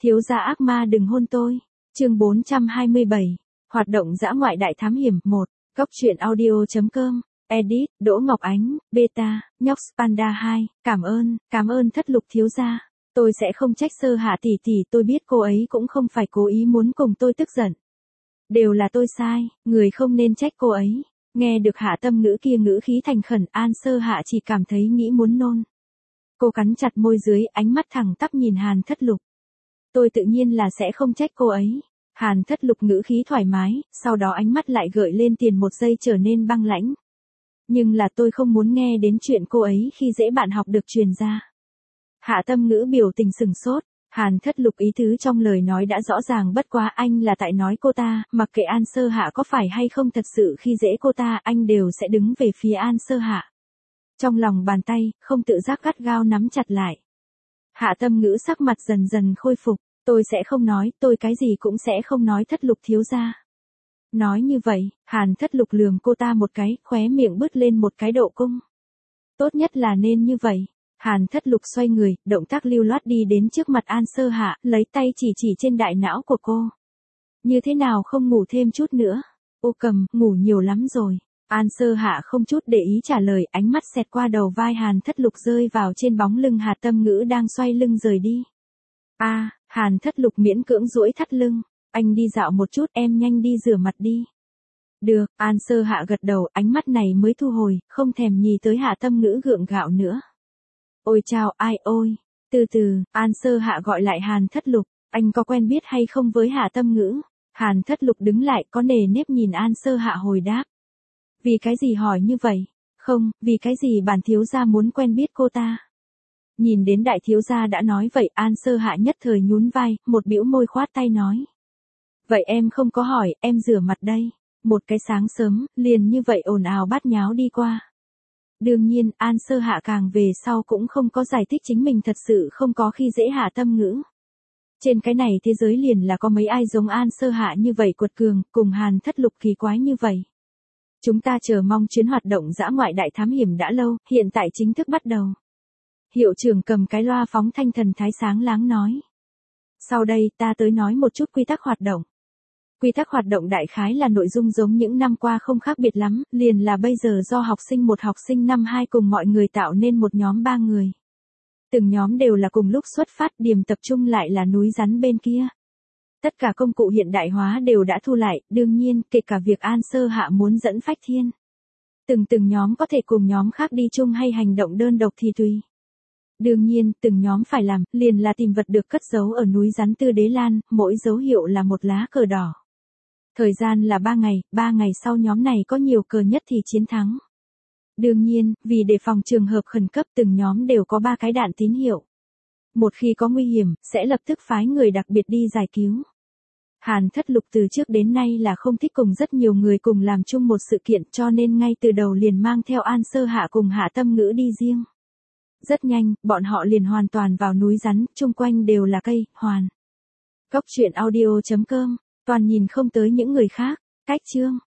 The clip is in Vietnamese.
Thiếu gia ác ma đừng hôn tôi. Chương 427. Hoạt động dã ngoại đại thám hiểm 1. Góc truyện audio.com. Edit, Đỗ Ngọc Ánh, Beta, Nhóc Panda 2. Cảm ơn Thất Lục thiếu gia. Tôi sẽ không trách Sơ Hạ tỷ tỷ, tôi biết cô ấy cũng không phải cố ý muốn cùng tôi tức giận. Đều là tôi sai, người không nên trách cô ấy. Nghe được Hạ Tâm Ngữ kia ngữ khí thành khẩn, An Sơ Hạ chỉ cảm thấy nghĩ muốn nôn. Cô cắn chặt môi dưới, ánh mắt thẳng tắp nhìn Hàn Thất Lục. Tôi tự nhiên là sẽ không trách cô ấy. Hàn Thất Lục ngữ khí thoải mái, sau đó ánh mắt lại gợi lên tiền một giây trở nên băng lãnh. Nhưng là tôi không muốn nghe đến chuyện cô ấy khi dễ bạn học được truyền ra. Hạ Tâm Ngữ biểu tình sừng sốt. Hàn Thất Lục ý tứ trong lời nói đã rõ ràng, bất quá anh là tại nói cô ta, mặc kệ An Sơ Hạ có phải hay không thật sự khi dễ cô ta, anh đều sẽ đứng về phía An Sơ Hạ. Trong lòng bàn tay, không tự giác gắt gao nắm chặt lại. Hạ Tâm Ngữ sắc mặt dần dần khôi phục, tôi sẽ không nói, tôi cái gì cũng sẽ không nói Thất Lục thiếu gia. Nói như vậy, Hàn Thất Lục lườm cô ta một cái, khóe miệng bứt lên một cái độ cung. Tốt nhất là nên như vậy. Hàn Thất Lục xoay người, động tác lưu loát đi đến trước mặt An Sơ Hạ, lấy tay chỉ trên đại não của cô. Như thế nào không ngủ thêm chút nữa? Ô Cầm, ngủ nhiều lắm rồi. An Sơ Hạ không chút để ý trả lời, ánh mắt xẹt qua đầu vai Hàn Thất Lục rơi vào trên bóng lưng Hạ Tâm Ngữ đang xoay lưng rời đi. Hàn Thất Lục miễn cưỡng duỗi thắt lưng. Anh đi dạo một chút, em nhanh đi rửa mặt đi. Được, An Sơ Hạ gật đầu, ánh mắt này mới thu hồi, không thèm nhìn tới Hạ Tâm Ngữ gượng gạo nữa. Ôi chao, ai ôi. Từ từ, An Sơ Hạ gọi lại Hàn Thất Lục, anh có quen biết hay không với Hạ Tâm Ngữ? Hàn Thất Lục đứng lại có nề nếp nhìn An Sơ Hạ hồi đáp. Vì cái gì hỏi như vậy? Không, vì cái gì bản thiếu gia muốn quen biết cô ta? Nhìn đến đại thiếu gia đã nói vậy, An Sơ Hạ nhất thời nhún vai, một bĩu môi khoát tay nói. Vậy em không có hỏi, em rửa mặt đây. Một cái sáng sớm, liền như vậy ồn ào bát nháo đi qua. Đương nhiên, An Sơ Hạ càng về sau cũng không có giải thích chính mình thật sự không có khi dễ Hạ Tâm Ngữ. Trên cái này thế giới liền là có mấy ai giống An Sơ Hạ như vậy quật cường, cùng Hàn Thất Lục kỳ quái như vậy. Chúng ta chờ mong chuyến hoạt động dã ngoại đại thám hiểm đã lâu, hiện tại chính thức bắt đầu. Hiệu trưởng cầm cái loa phóng thanh thần thái sáng láng nói. Sau đây ta tới nói một chút quy tắc hoạt động. Quy tắc hoạt động đại khái là nội dung giống những năm qua không khác biệt lắm, liền là bây giờ do học sinh 1 học sinh năm 2 cùng mọi người tạo nên một nhóm 3 người. Từng nhóm đều là cùng lúc xuất phát, điểm tập trung lại là núi rắn bên kia. Tất cả công cụ hiện đại hóa đều đã thu lại, đương nhiên, kể cả việc An Sơ Hạ muốn dẫn Phách Thiên. Từng nhóm có thể cùng nhóm khác đi chung hay hành động đơn độc thì tùy. Đương nhiên, từng nhóm phải làm, liền là tìm vật được cất giấu ở núi rắn Tư Đế Lan, mỗi dấu hiệu là một lá cờ đỏ. Thời gian là 3 ngày sau nhóm này có nhiều cờ nhất thì chiến thắng. Đương nhiên, vì đề phòng trường hợp khẩn cấp từng nhóm đều có 3 cái đạn tín hiệu. Một khi có nguy hiểm, sẽ lập tức phái người đặc biệt đi giải cứu. Hàn Thất Lục từ trước đến nay là không thích cùng rất nhiều người cùng làm chung một sự kiện, cho nên ngay từ đầu liền mang theo An Sơ Hạ cùng Hạ Tâm Ngữ đi riêng. Rất nhanh, bọn họ liền hoàn toàn vào núi rắn, chung quanh đều là cây, hoàn. Góc truyện audio.com, toàn nhìn không tới những người khác. Cách chương.